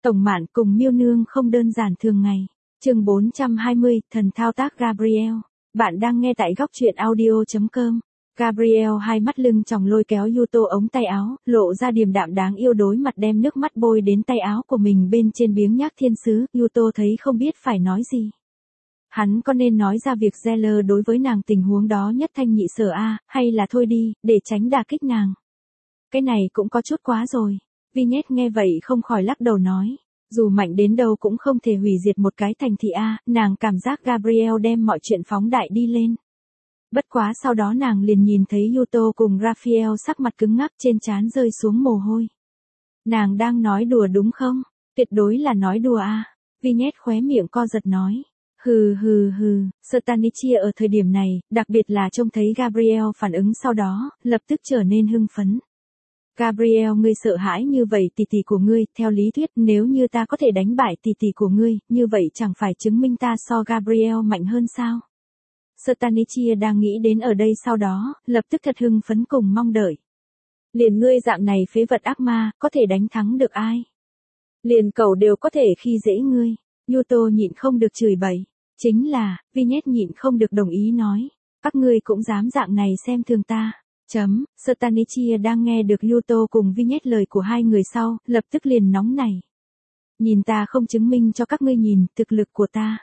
Tổng Mạn cùng Miêu Nương không đơn giản thường ngày. Chương 420, thần thao tác Gabriel. Bạn đang nghe tại góc truyện audio.com. Gabriel hai mắt lưng tròng lôi kéo Yuto ống tay áo, lộ ra điềm đạm đáng yêu, đối mặt đem nước mắt bôi đến tay áo của mình bên trên biếng nhác thiên sứ. Yuto thấy không biết phải nói gì. Hắn có nên nói ra việc Zeller đối với nàng tình huống đó nhất thanh nhị sở hay là thôi đi, để tránh đả kích nàng. Cái này cũng có chút quá rồi. Vignette nghe vậy không khỏi lắc đầu nói. Dù mạnh đến đâu cũng không thể hủy diệt một cái thành thị nàng cảm giác Gabriel đem mọi chuyện phóng đại đi lên. Bất quá sau đó nàng liền nhìn thấy Yuto cùng Raphael sắc mặt cứng ngắc, trên trán rơi xuống mồ hôi. Nàng đang nói đùa đúng không? Tuyệt đối là nói đùa Vignette khóe miệng co giật nói. Hừ, Stanichia ở thời điểm này, đặc biệt là trông thấy Gabriel phản ứng sau đó, lập tức trở nên hưng phấn. Gabriel, ngươi sợ hãi như vậy tỷ tỷ của ngươi, theo lý thuyết nếu như ta có thể đánh bại tỷ tỷ của ngươi, như vậy chẳng phải chứng minh ta so Gabriel mạnh hơn sao? Stanichia đang nghĩ đến ở đây sau đó, lập tức thật hưng phấn cùng mong đợi. Liền ngươi dạng này phế vật ác ma, có thể đánh thắng được ai? Liền cậu đều có thể khi dễ ngươi. Yuto nhịn không được chửi bậy. Chính là, Vignette nhịn không được đồng ý nói. Các ngươi cũng dám dạng này xem thường ta. Stanichia đang nghe được Yuto cùng Vignette lời của hai người sau, lập tức liền nóng nảy. Nhìn ta không chứng minh cho các ngươi nhìn thực lực của ta.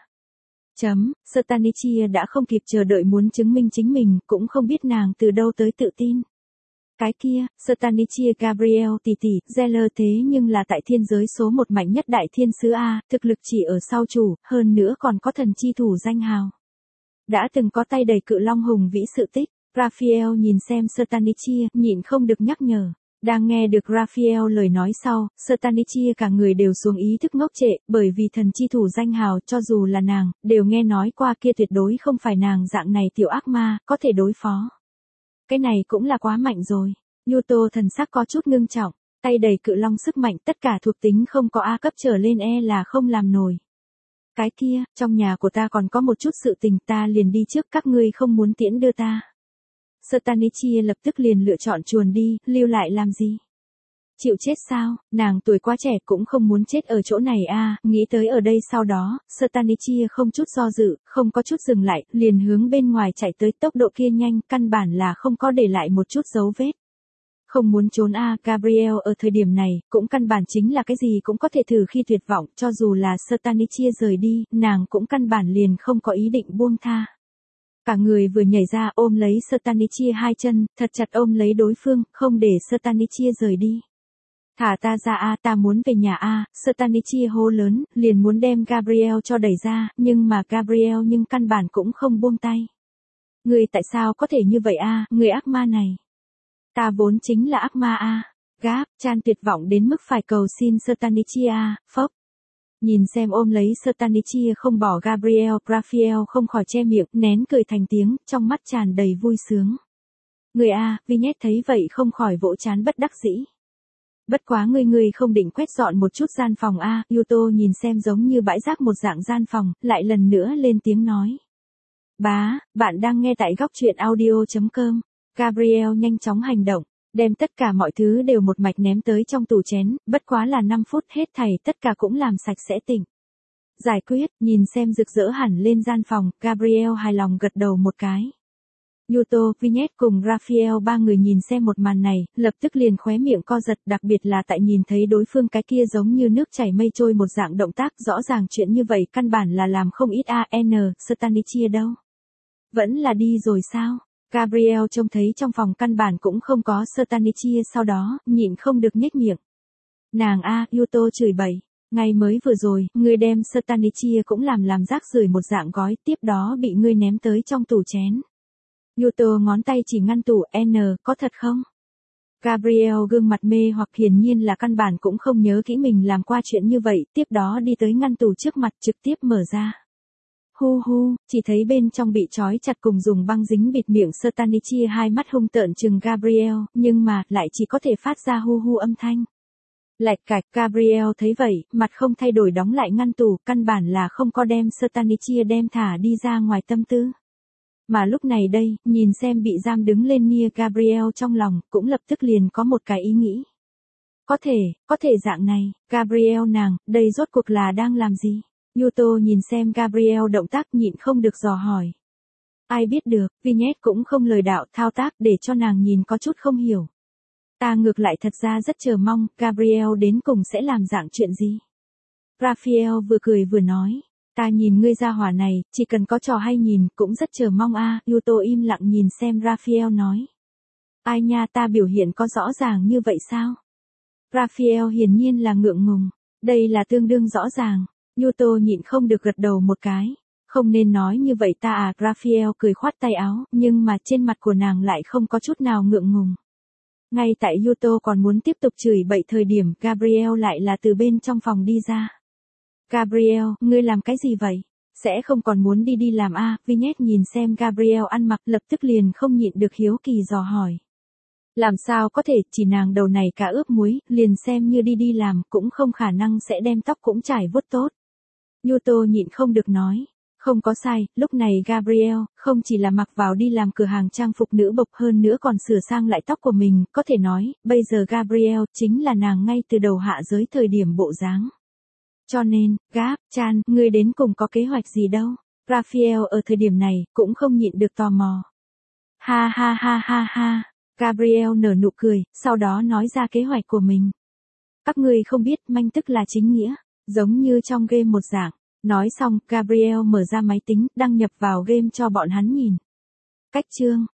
Stanichia đã không kịp chờ đợi muốn chứng minh chính mình, cũng không biết nàng từ đâu tới tự tin. Cái kia, Stanichia Gabriel tỷ tỷ, Zeller thế nhưng là tại thiên giới số một mạnh nhất đại thiên sứ thực lực chỉ ở sau chủ, hơn nữa còn có thần chi thủ danh hào. Đã từng có tay đầy cự long hùng vĩ sự tích. Raphael nhìn xem Stanichia, nhịn không được nhắc nhở. Đang nghe được Raphael lời nói sau, Stanichia cả người đều xuống ý thức ngốc trệ, bởi vì thần chi thủ danh hào cho dù là nàng, đều nghe nói qua kia tuyệt đối không phải nàng dạng này tiểu ác ma, có thể đối phó. Cái này cũng là quá mạnh rồi. Yuto thần sắc có chút ngưng trọng, tay đầy cự long sức mạnh, tất cả thuộc tính không có A cấp trở lên là không làm nổi. Cái kia, trong nhà của ta còn có một chút sự tình, ta liền đi trước, các ngươi không muốn tiễn đưa ta. Stanichia lập tức liền lựa chọn chuồn đi, lưu lại làm gì? Chịu chết sao? Nàng tuổi quá trẻ cũng không muốn chết ở chỗ này nghĩ tới ở đây sau đó, Stanichia không chút do dự, không có chút dừng lại, liền hướng bên ngoài chạy tới, tốc độ kia nhanh, căn bản là không có để lại một chút dấu vết. Không muốn trốn Gabriel ở thời điểm này, cũng căn bản chính là cái gì cũng có thể thử khi tuyệt vọng, cho dù là Stanichia rời đi, nàng cũng căn bản liền không có ý định buông tha. Cả người vừa nhảy ra ôm lấy Stanichia hai chân, thật chặt ôm lấy đối phương, không để Stanichia rời đi. Thả ta ra ta muốn về nhà Stanichia hô lớn, liền muốn đem Gabriel cho đẩy ra, nhưng mà Gabriel căn bản cũng không buông tay. Ngươi tại sao có thể như vậy người ác ma này? Ta vốn chính là ác ma Gáp, Chan tuyệt vọng đến mức phải cầu xin Stanichia, phốc. Nhìn xem ôm lấy Stanichia không bỏ Gabriel, Raphael không khỏi che miệng, nén cười thành tiếng, trong mắt tràn đầy vui sướng. Người Vignette thấy vậy không khỏi vỗ trán bất đắc dĩ. Bất quá ngươi không định quét dọn một chút gian phòng Yuto nhìn xem giống như bãi rác một dạng gian phòng, lại lần nữa lên tiếng nói. Bạn đang nghe tại góc truyện audio.com. Gabriel nhanh chóng hành động, đem tất cả mọi thứ đều một mạch ném tới trong tủ chén, bất quá là 5 phút hết thảy tất cả cũng làm sạch sẽ tỉnh. Giải quyết, nhìn xem rực rỡ hẳn lên gian phòng, Gabriel hài lòng gật đầu một cái. Yuto, Vignette cùng Raphael ba người nhìn xem một màn này, lập tức liền khóe miệng co giật, đặc biệt là tại nhìn thấy đối phương cái kia giống như nước chảy mây trôi một dạng động tác, rõ ràng chuyện như vậy căn bản là làm không ít Stanichia đâu. Vẫn là đi rồi sao? Gabriel trông thấy trong phòng căn bản cũng không có Stanichia, sau đó, nhịn không được nhếch miệng. Nàng Yuto chửi bậy. Ngày mới vừa rồi, ngươi đem Stanichia cũng làm rác rưởi một dạng gói, tiếp đó bị ngươi ném tới trong tủ chén. Yuto ngón tay chỉ ngăn tủ, có thật không? Gabriel gương mặt mê hoặc, hiển nhiên là căn bản cũng không nhớ kỹ mình làm qua chuyện như vậy, tiếp đó đi tới ngăn tủ trước mặt trực tiếp mở ra. Chỉ thấy bên trong bị trói chặt cùng dùng băng dính bịt miệng Stanichia hai mắt hung tợn trừng Gabriel, nhưng mà, lại chỉ có thể phát ra âm thanh. Lạch cạch, Gabriel thấy vậy, mặt không thay đổi đóng lại ngăn tủ, căn bản là không có đem Stanichia đem thả đi ra ngoài tâm tư. Mà lúc này đây, nhìn xem bị giam đứng lên Nia Gabriel trong lòng, cũng lập tức liền có một cái ý nghĩ. Có thể dạng này, Gabriel nàng, đây rốt cuộc là đang làm gì? Yuto nhìn xem Gabriel động tác nhịn không được dò hỏi. Ai biết được, Vignette cũng không lời đạo thao tác để cho nàng nhìn có chút không hiểu. Ta ngược lại thật ra rất chờ mong, Gabriel đến cùng sẽ làm dạng chuyện gì? Raphael vừa cười vừa nói. Ta nhìn ngươi ra hỏa này, chỉ cần có trò hay nhìn, cũng rất chờ mong a. Yuto im lặng nhìn xem Raphael nói. Ai nha, ta biểu hiện có rõ ràng như vậy sao? Raphael hiển nhiên là ngượng ngùng. Đây là tương đương rõ ràng. Yuto nhịn không được gật đầu một cái. Không nên nói như vậy ta à. Raphael cười khoát tay áo, nhưng mà trên mặt của nàng lại không có chút nào ngượng ngùng. Ngay tại Yuto còn muốn tiếp tục chửi bậy thời điểm, Gabriel lại là từ bên trong phòng đi ra. Gabriel, ngươi làm cái gì vậy? Sẽ không còn muốn đi làm a? Vignette nhìn xem Gabriel ăn mặc lập tức liền không nhịn được hiếu kỳ dò hỏi. Làm sao có thể, chỉ nàng đầu này cá ướp muối, liền xem như đi làm, cũng không khả năng sẽ đem tóc cũng trải vuốt tốt. Yuto nhịn không được nói. Không có sai, lúc này Gabriel, không chỉ là mặc vào đi làm cửa hàng trang phục nữ bộc hơn nữa còn sửa sang lại tóc của mình, có thể nói, bây giờ Gabriel chính là nàng ngay từ đầu hạ giới thời điểm bộ dáng. Cho nên, Chan, ngươi đến cùng có kế hoạch gì đâu? Raphael ở thời điểm này, cũng không nhịn được tò mò. Ha ha ha ha ha, Gabriel nở nụ cười, sau đó nói ra kế hoạch của mình. Các ngươi không biết manh tức là chính nghĩa, giống như trong game một dạng. Nói xong, Gabriel mở ra máy tính, đăng nhập vào game cho bọn hắn nhìn. Cách chương